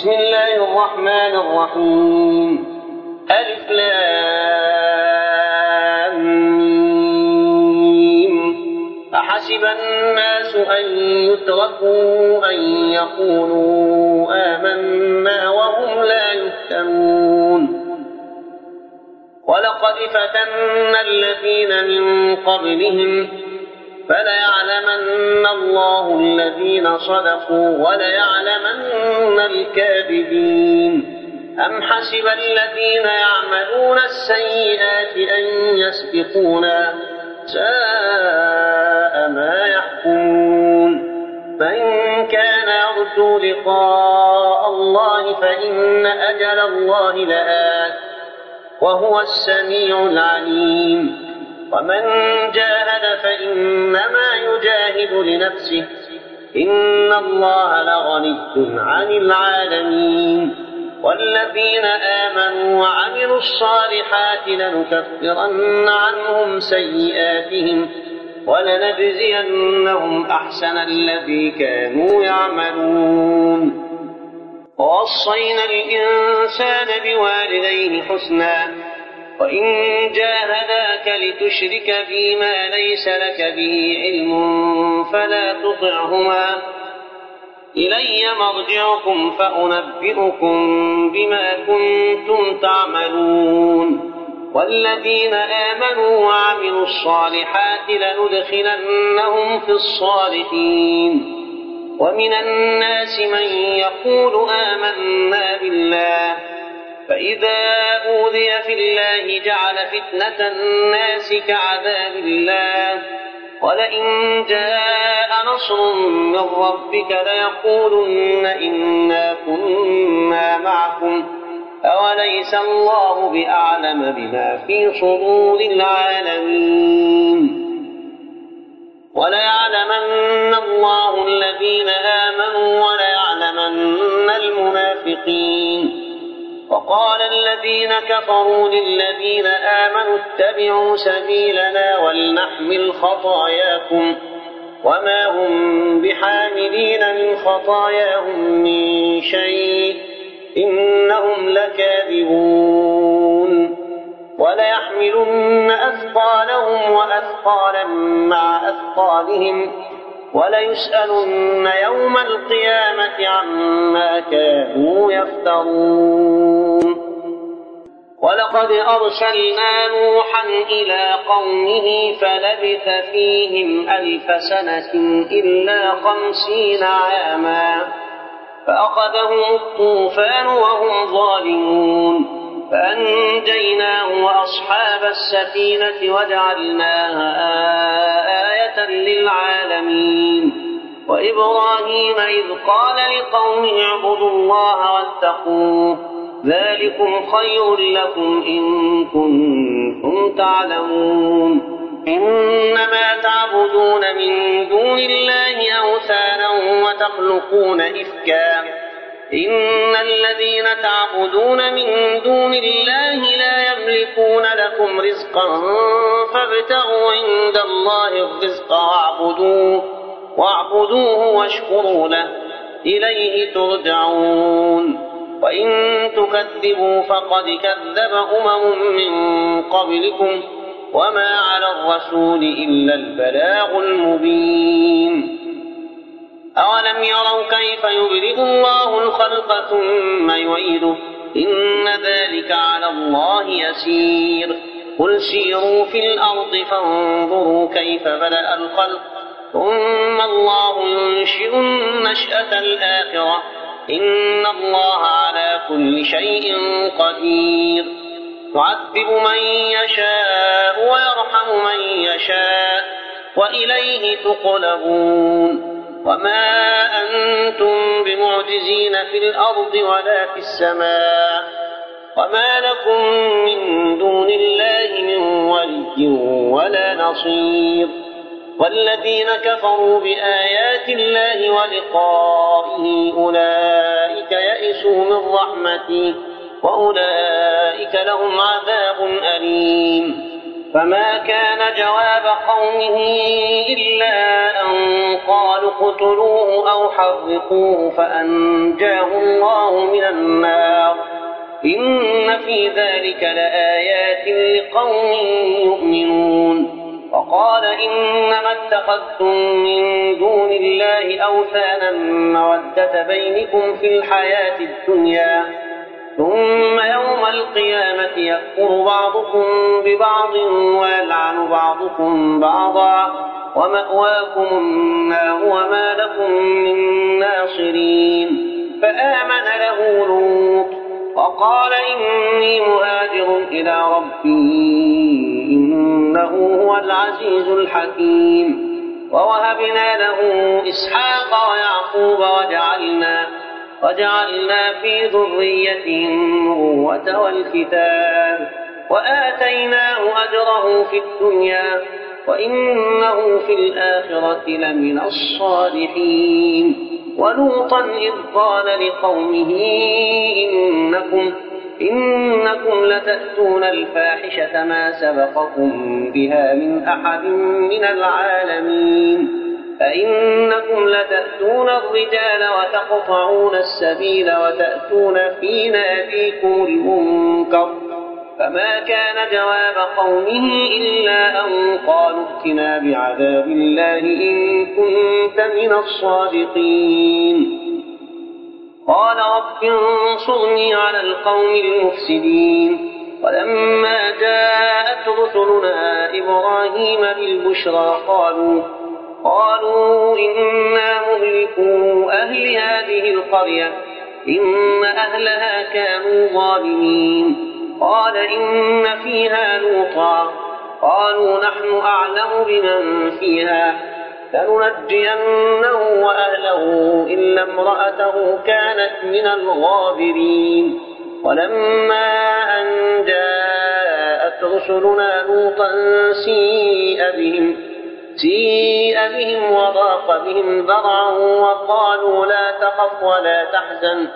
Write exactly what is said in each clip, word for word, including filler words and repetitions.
بسم الله الرحمن الرحيم. ألف لام ميم. أحسب الناس أن يتركوا أن يقولوا آمنا وهم لا يفتنون. ولقد فتنا الذين من قبلهم فليعلمن الله الذين صدقوا وليعلمن الكاذبين. أم حسب الذين يعملون السيئات أن يسبقونا ساء ما يحكمون. فإن كان يرجو لقاء الله فإن أجل الله لآت وهو السميع العليم. ومن جاهد فإنما يجاهد لنفسه إن الله لغني عن العالمين. والذين آمنوا وعملوا الصالحات لنكفرن عنهم سيئاتهم ولنجزينهم أحسن الذي كانوا يعملون. ووصينا الإنسان بوالديه حسنا وإن جاهداك لتشرك بي ما ليس لك به علم فلا تطعهما إلي مرجعكم فأنبئكم بما كنتم تعملون. والذين آمنوا وعملوا الصالحات لندخلنهم في الصالحين. ومن الناس من يقول آمنا بالله فإذا أوذي في الله جعل فتنة الناس كعذاب الله ولئن جاء نصر من ربك ليقولن إنا كنا معكم أوليس الله بأعلم بما في صدور العالمين. وليعلمن الله الذين آمنوا وليعلمن المنافقين. وقال الذين كفروا للذين آمنوا اتبعوا سبيلنا ولنحمل خطاياكم وما هم بحاملين من خطاياهم من شيء إنهم لكاذبون. وليحملن أثقالهم وأثقالا مع أثقالهم وليسألن يوم القيامة عما كانوا يفترون. ولقد أرسلنا نوحا إلى قومه فلبث فيهم ألف سنة إلا خمسين عاما فأخذهم الطوفان وهم ظالمون فأنجيناه وأصحاب السفينة وجعلناها آية للعالمين. وإبراهيم إذ قال لقومه اعبدوا الله واتقوه ذلكم خير لكم إن كنتم تعلمون. إنما تعبدون من دون الله أوثانا وتخلقون إفكا إن الذين تعبدون من دون الله لا يملكون لكم رزقا فابتغوا عند الله الرزق واعبدوه واعبدوه واشكروا له إليه ترجعون. وإن تكذبوا فقد كذب أمم من قبلكم وما على الرسول إلا البلاغ المبين. أولم يروا كيف يبدئ الله الخلق ثم يعيده إن ذلك على الله يسير. قل سيروا في الأرض فانظروا كيف بدأ الخلق ثم الله ينشئ النشأة الآخرة إن الله على كل شيء قدير. يعذب من يشاء ويرحم من يشاء وإليه تقلبون. وما أنتم بمعجزين في الأرض ولا في السماء وما لكم من دون الله من ولي ولا نصير. والذين كفروا بآيات الله ولقائه أولئك يئسوا من رحمتي وأولئك لهم عذاب أليم. فما كان جواب قومه إلا أن قالوا اقتلوه أو حرقوه فأنجاه الله من النار إن في ذلك لآيات لقوم يؤمنون. وقال إنما اتخذتم من دون الله أوثانا مودة بينكم في الحياة الدنيا ثم يوم القيامة يكفر بعضكم ببعض ويلعن بعضكم بعضا ومأواكم النار وما لكم من ناصرين. فآمن له لوط وقال إني مهاجر إلى ربي إنه هو العزيز الحكيم. ووهبنا له إسحاق ويعقوب وجعلنا وجعلنا في ذريته النبوة والكتاب وآتيناه أجره في الدنيا وإنه في الآخرة لمن الصالحين. ولوطا إذ قال لقومه إنكم, إنكم لتأتون الفاحشة ما سبقكم بها من أحد من العالمين أئنكم لتأتون الرجال وتقطعون السبيل وتأتون في ناديكم المنكر. فما كان جواب قومه إلا أن قالوا ائتنا بعذاب الله إن كنت من الصادقين. قال رب انصرني على القوم المفسدين. ولما جاءت رسلنا إبراهيم بالبشرى قالوا قالوا إنا مهلكو أهل هذه القرية إن أهلها كانوا ظالمين. قال إن فيها لوطا قالوا نحن أعلم بمن فيها لننجينه وأهله إلا امرأته كانت من الغابرين. ولما أن جاءت رسلنا لوطا سيء بهم سيء بهم وضاق بهم ذرعا وقالوا لا تخف ولا تحزن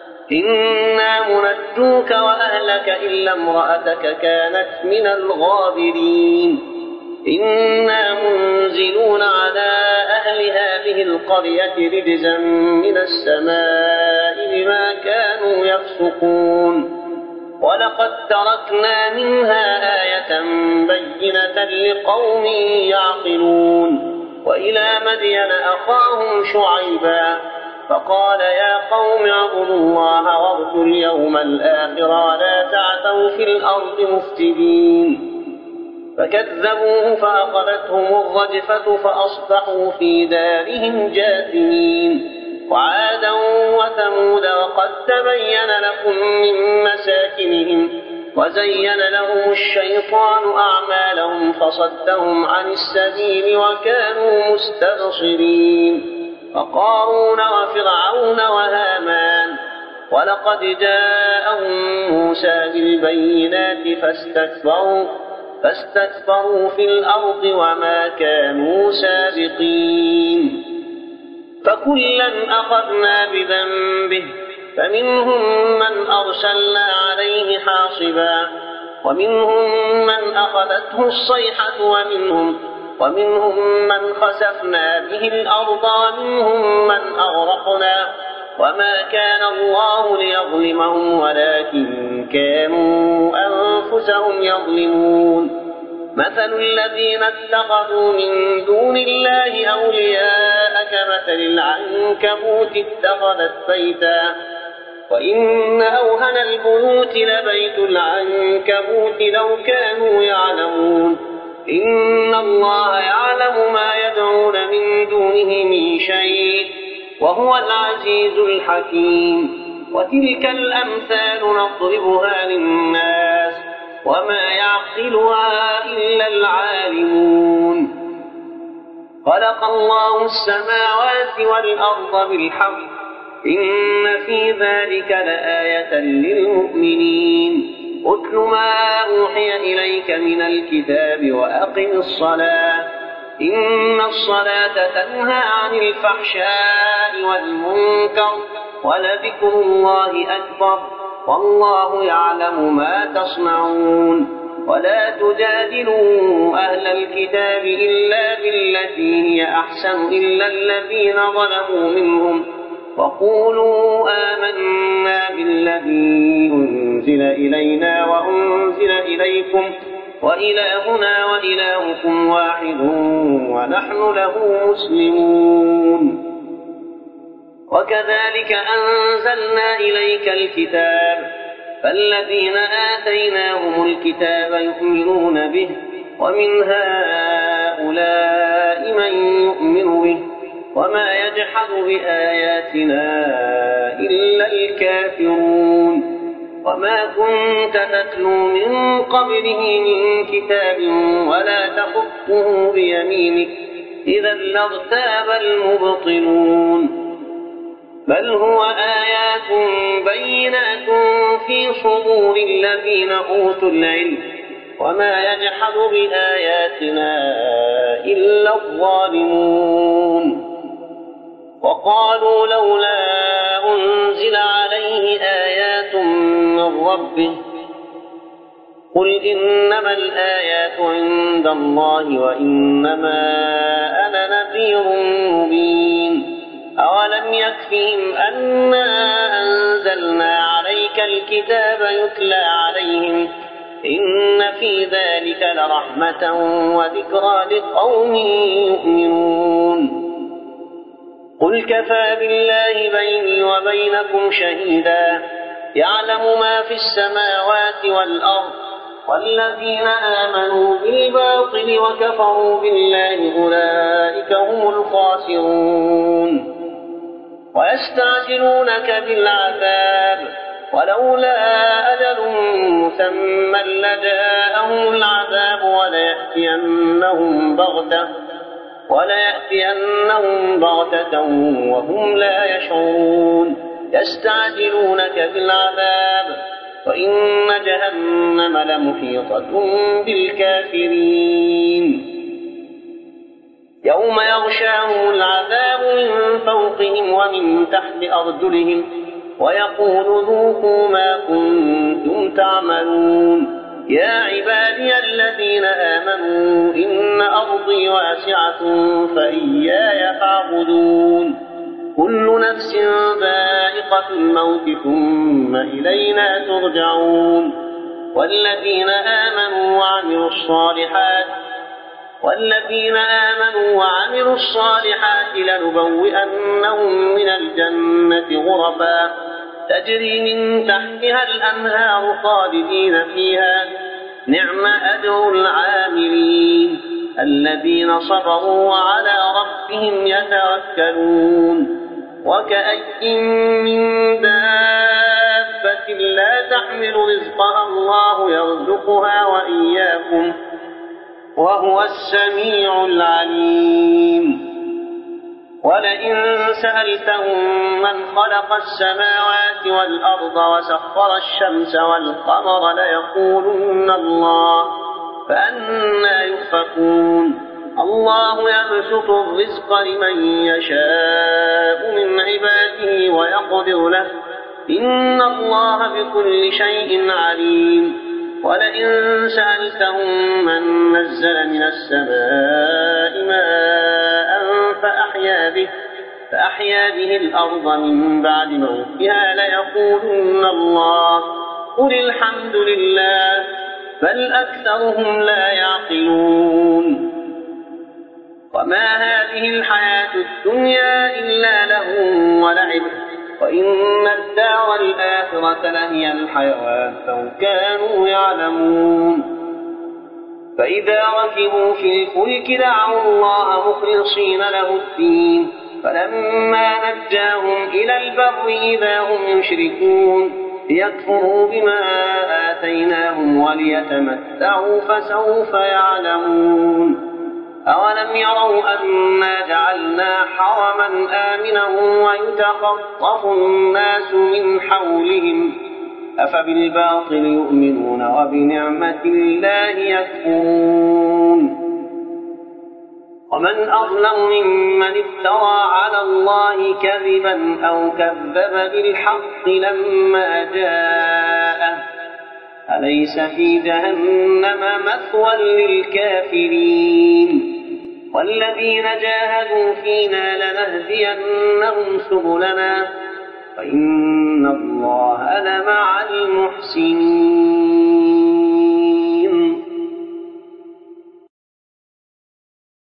إنا منجوك وأهلك إلا امرأتك كانت من الغابرين. إنا منزلون على أهل هذه القرية رجزا من السماء بما كانوا يفسقون. ولقد تركنا منها آية بينة لقوم يعقلون. وإلى مدين أخاهم شعيبا فقال يا قوم اعبدوا الله وارجوا اليوم الآخر ولا تعثوا في الأرض مفسدين. فكذبوه فأخذتهم الرجفة فأصبحوا في دارهم جاثمين. وعادا وثمود وقد تبين لكم من مساكنهم وزين لهم الشيطان أعمالهم فصدهم عن السبيل وكانوا مستبصرين. وقارون وفرعون وهامان ولقد جاءهم موسى بالبينات فاستكبروا فاستكبروا في الأرض وما كانوا سابقين. فكلا أخذنا بذنبه فمنهم من أرسلنا عليه حاصبا ومنهم من أخذته الصيحة ومنهم ومنهم من خسفنا به الأرض ومنهم من أغرقنا وما كان الله ليظلمهم ولكن كانوا أنفسهم يظلمون. مثل الذين اتخذوا من دون الله أولياء كمثل العنكبوت اتخذت بيتا وإن أوهن البيوت لبيت العنكبوت لو كانوا يعلمون. إن الله يعلم ما يدعون من دونه من شيء وهو العزيز الحكيم. وتلك الأمثال نضربها للناس وما يعقلها إلا العالمون. خلق الله السماوات والأرض بالحق إن في ذلك لآية للمؤمنين. اتل ما أوحي إليك من الكتاب وأقم الصلاة إن الصلاة تنهى عن الفحشاء والمنكر ولذكر الله أكبر والله يعلم ما تصنعون. ولا تجادلوا أهل الكتاب إلا بالتي هي أحسن إلا الذين ظلموا منهم وقولوا آمنا بالذي أنزل إلينا وأنزل إليكم وإلهنا وإلهكم واحد ونحن له مسلمون. وكذلك أنزلنا إليك الكتاب فالذين آتيناهم الكتاب يؤمنون به ومن هؤلاء من يؤمن به وما يجحد بآياتنا إلا الكافرون. وما كنت تتلو من قبله من كتاب ولا تخطه بيمينك إذا لارتاب المبطلون. بل هو آيات بينات في صدور الذين أوتوا العلم وما يجحد بآياتنا إلا الظالمون. وقالوا لولا أنزل عليه آيات من ربه قل إنما الآيات عند الله وإنما أنا نذير مبين. أولم يكفهم أنا أنزلنا عليك الكتاب يتلى عليهم إن في ذلك لرحمة وذكرى لقوم يؤمنون. قل كفى بالله بيني وبينكم شهيدا يعلم ما في السماوات والأرض والذين آمنوا بالباطل وكفروا بالله أولئك هم الخاسرون. ويستعجلونك بالعذاب ولولا أجل مسمى لجاءهم العذاب وليأتينهم بغتة وليأتينهم بغتة وهم لا يشعرون. يستعجلونك بالعذاب وإن جهنم لمحيطة بالكافرين. يوم يغشاهم العذاب من فوقهم ومن تحت أرجلهم ويقول ذوقوا ما كنتم تعملون. يا عبادي الذين آمنوا إن أرضي واسعة فإياي فاعبدون. كل نفس ذائقة الموت ثم إلينا ترجعون. والذين آمنوا وعملوا الصالحات والذين آمنوا وعملوا الصالحات لنبوئنهم من الجنة غرفا تجري من تحتها الأنهار خالدين فيها نعم أجر العاملين الذين صبروا وعلى ربهم يتوكلون. وكأي من دابة لا تحمل رزقها الله يرزقها وإياكم وهو السميع العليم. ولئن سألتهم من خلق السماوات والأرض وسخر الشمس والقمر ليقولن الله فأنى يؤفكون. الله يبسط الرزق لمن يشاء من عباده ويقدر له إن الله بكل شيء عليم. ولئن سألتهم من نزل من السماء ماء فأحيا به, فأحيا به الأرض من بعد موتها ليقولن الله قل الحمد لله بل أكثرهم لا يعقلون. وما هذه الحياة الدنيا إلا لهو ولعب وإن الدار الآخرة لهي الحيوان لو كانوا يعلمون. فإذا ركبوا في الفلك دعوا الله مخلصين له الدين فلما نجاهم إلى البر إذا هم يشركون ليكفروا بما آتيناهم وليتمتعوا فسوف يعلمون. أولم يروا أنا جعلنا حرما آمنا ويتخطف الناس من حولهم أفبالباطل يؤمنون وبنعمة الله يكفرون. ومن أظلم ممن افترى على الله كذبا أو كذب بالحق لما جاءه أليس في جهنم مثوى للكافرين والذين جاهدوا فينا لنهدينهم سبلنا وإن الله لمع المحسنين